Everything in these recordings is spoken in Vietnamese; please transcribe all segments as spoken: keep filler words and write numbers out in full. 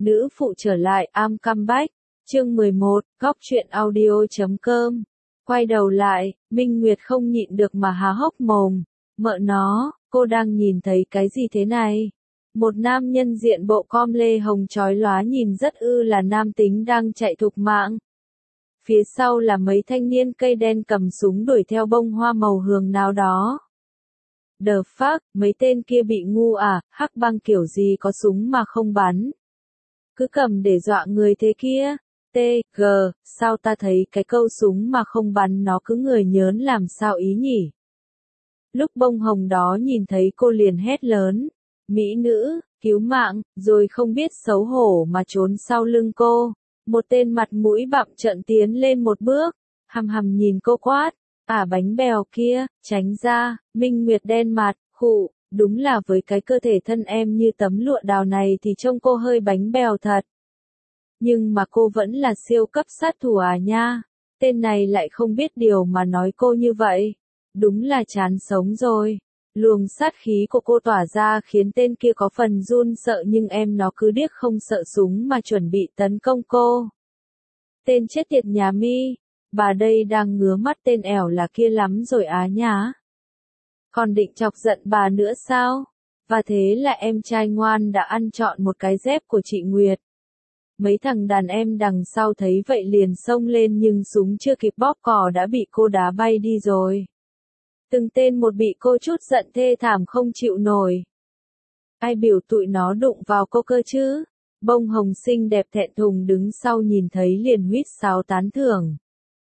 Nữ phụ trở lại, I'm come back. Chương mười một, góc truyện audio chấm com. Quay đầu lại, Minh Nguyệt không nhịn được mà há hốc mồm. Mợ nó, cô đang nhìn thấy cái gì thế này? Một nam nhân diện bộ com lê hồng chói lóa nhìn rất ư là nam tính đang chạy thục mạng. Phía sau là mấy thanh niên cây đen cầm súng đuổi theo bông hoa màu hường nào đó. The fuck, mấy tên kia bị ngu à, hắc băng kiểu gì có súng mà không bắn. Cứ cầm để dọa người thế kia. T, G, sao ta thấy cái câu súng mà không bắn nó cứ người nhớn làm sao ý nhỉ? Lúc bông hồng đó nhìn thấy cô liền hét lớn. Mỹ nữ, cứu mạng, rồi không biết xấu hổ mà trốn sau lưng cô. Một tên mặt mũi bặm trợn tiến lên một bước, hằm hằm nhìn cô quát. À bánh bèo kia, tránh ra, Minh Nguyệt đen mặt, khụ, đúng là với cái cơ thể thân em như tấm lụa đào này thì trông cô hơi bánh bèo thật. Nhưng mà cô vẫn là siêu cấp sát thủ à nha, tên này lại không biết điều mà nói cô như vậy. Đúng là chán sống rồi. Luồng sát khí của cô tỏa ra khiến tên kia có phần run sợ nhưng em nó cứ điếc không sợ súng mà chuẩn bị tấn công cô. Tên chết tiệt nhà mi, bà đây đang ngứa mắt tên ẻo là kia lắm rồi á nhá. Còn định chọc giận bà nữa sao? Và thế là em trai ngoan đã ăn trọn một cái dép của chị Nguyệt. Mấy thằng đàn em đằng sau thấy vậy liền xông lên nhưng súng chưa kịp bóp cò đã bị cô đá bay đi rồi. Từng tên một bị cô chút giận thê thảm không chịu nổi. Ai biểu tụi nó đụng vào cô cơ chứ? Bông hồng xinh đẹp thẹn thùng đứng sau nhìn thấy liền huýt sáo tán thưởng.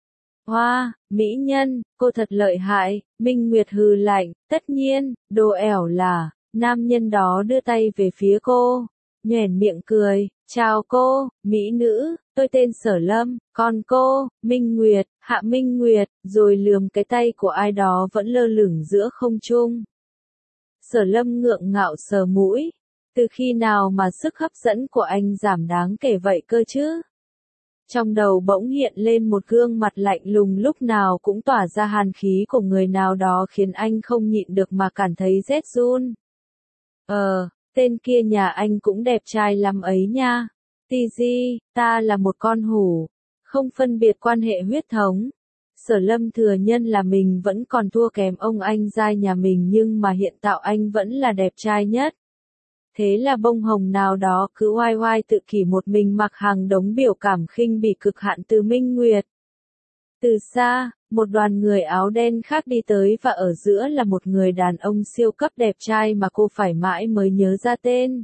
Hoa, wow, mỹ nhân, cô thật lợi hại, Minh Nguyệt hừ lạnh, tất nhiên, đồ ẻo là, nam nhân đó đưa tay về phía cô, nhoẻn miệng cười, chào cô, mỹ nữ, tôi tên Sở Lâm, còn cô, Minh Nguyệt, Hạ Minh Nguyệt, rồi lườm cái tay của ai đó vẫn lơ lửng giữa không trung. Sở Lâm ngượng ngạo sờ mũi, từ khi nào mà sức hấp dẫn của anh giảm đáng kể vậy cơ chứ? Trong đầu bỗng hiện lên một gương mặt lạnh lùng lúc nào cũng tỏa ra hàn khí của người nào đó khiến anh không nhịn được mà cảm thấy rét run. Ờ, tên kia nhà anh cũng đẹp trai lắm ấy nha. Tì di, ta là một con hổ, không phân biệt quan hệ huyết thống. Sở Lâm thừa nhận là mình vẫn còn thua kém ông anh giai nhà mình nhưng mà hiện tại anh vẫn là đẹp trai nhất. Thế là bông hồng nào đó cứ oai oai tự kỷ một mình mặc hàng đống biểu cảm khinh bỉ cực hạn từ Minh Nguyệt. Từ xa, một đoàn người áo đen khác đi tới và ở giữa là một người đàn ông siêu cấp đẹp trai mà cô phải mãi mới nhớ ra tên.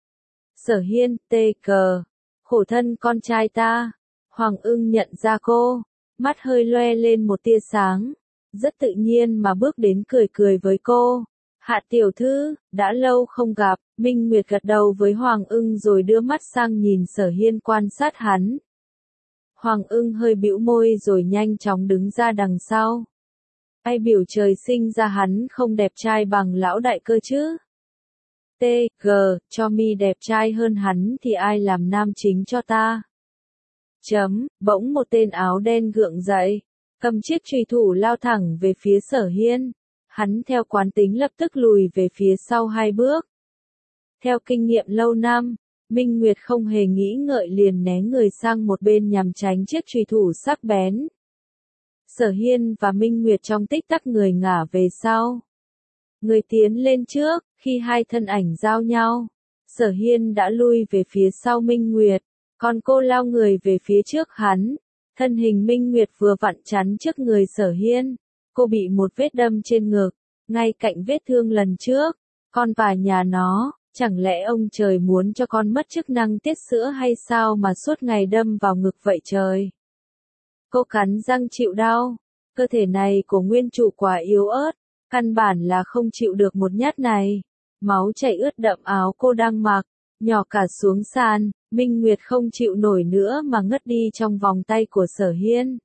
Sở Hiên, tê cờ, khổ thân con trai ta. Hoàng Ưng nhận ra cô, mắt hơi loe lên một tia sáng, rất tự nhiên mà bước đến cười cười với cô. Hạ tiểu thư, đã lâu không gặp, Minh Nguyệt gật đầu với Hoàng Ưng rồi đưa mắt sang nhìn Sở Hiên quan sát hắn. Hoàng Ưng hơi bĩu môi rồi nhanh chóng đứng ra đằng sau. Ai biểu trời sinh ra hắn không đẹp trai bằng lão đại cơ chứ? T, G, cho mi đẹp trai hơn hắn thì ai làm nam chính cho ta? Chấm, bỗng một tên áo đen gượng dậy, cầm chiếc chùy thủ lao thẳng về phía Sở Hiên. Hắn theo quán tính lập tức lùi về phía sau hai bước. Theo kinh nghiệm lâu năm, Minh Nguyệt không hề nghĩ ngợi liền né người sang một bên nhằm tránh chiếc chùy thủ sắc bén. Sở Hiên và Minh Nguyệt trong tích tắc người ngả về sau. Người tiến lên trước, khi hai thân ảnh giao nhau, Sở Hiên đã lui về phía sau Minh Nguyệt, còn cô lao người về phía trước hắn. Thân hình Minh Nguyệt vừa vặn chắn trước người Sở Hiên. Cô bị một vết đâm trên ngực, ngay cạnh vết thương lần trước. Con và nhà nó, chẳng lẽ ông trời muốn cho con mất chức năng tiết sữa hay sao mà suốt ngày đâm vào ngực vậy trời? Cô cắn răng chịu đau, cơ thể này của nguyên chủ quá yếu ớt, căn bản là không chịu được một nhát này. Máu chảy ướt đậm áo cô đang mặc, nhỏ cả xuống sàn, Minh Nguyệt không chịu nổi nữa mà ngất đi trong vòng tay của Sở Hiên.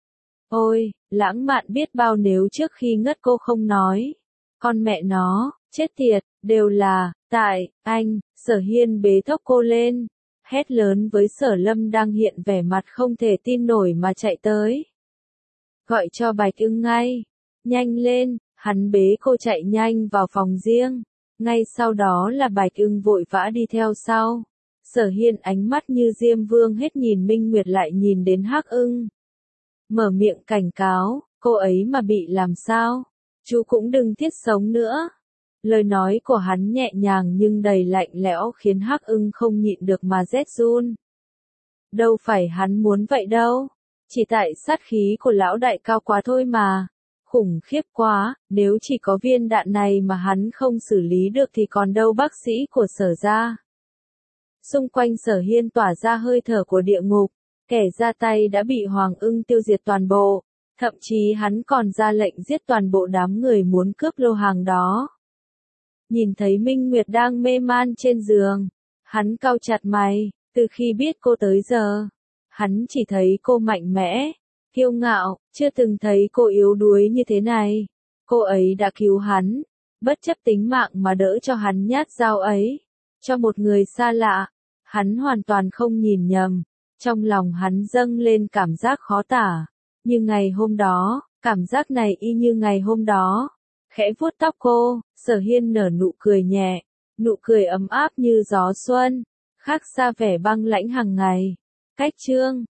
Ôi, lãng mạn biết bao nếu trước khi ngất cô không nói. Con mẹ nó, chết tiệt, đều là, tại, anh, Sở Hiên bế thốc cô lên, hét lớn với Sở Lâm đang hiện vẻ mặt không thể tin nổi mà chạy tới. Gọi cho Bạch Ưng ngay, nhanh lên, hắn bế cô chạy nhanh vào phòng riêng, ngay sau đó là Bạch Ưng vội vã đi theo sau. Sở Hiên ánh mắt như Diêm Vương hết nhìn Minh Nguyệt lại nhìn đến Hắc Ưng. Mở miệng cảnh cáo, cô ấy mà bị làm sao? Chú cũng đừng thiết sống nữa. Lời nói của hắn nhẹ nhàng nhưng đầy lạnh lẽo khiến Hắc Ưng không nhịn được mà rét run. Đâu phải hắn muốn vậy đâu. Chỉ tại sát khí của lão đại cao quá thôi mà. Khủng khiếp quá, nếu chỉ có viên đạn này mà hắn không xử lý được thì còn đâu bác sĩ của Sở gia. Xung quanh Sở Hiên tỏa ra hơi thở của địa ngục, kẻ ra tay đã bị Hoàng Ưng tiêu diệt toàn bộ, thậm chí hắn còn ra lệnh giết toàn bộ đám người muốn cướp lô hàng đó. Nhìn thấy Minh Nguyệt đang mê man trên giường, hắn cau chặt mày, từ khi biết cô tới giờ, hắn chỉ thấy cô mạnh mẽ, kiêu ngạo, chưa từng thấy cô yếu đuối như thế này. Cô ấy đã cứu hắn, bất chấp tính mạng mà đỡ cho hắn nhát dao ấy. Cho một người xa lạ, hắn hoàn toàn không nhìn nhầm, trong lòng hắn dâng lên cảm giác khó tả. Như ngày hôm đó, cảm giác này y như ngày hôm đó. Khẽ vuốt tóc cô, Sở Hiên nở nụ cười nhẹ, nụ cười ấm áp như gió xuân, khác xa vẻ băng lãnh hàng ngày. Cách chương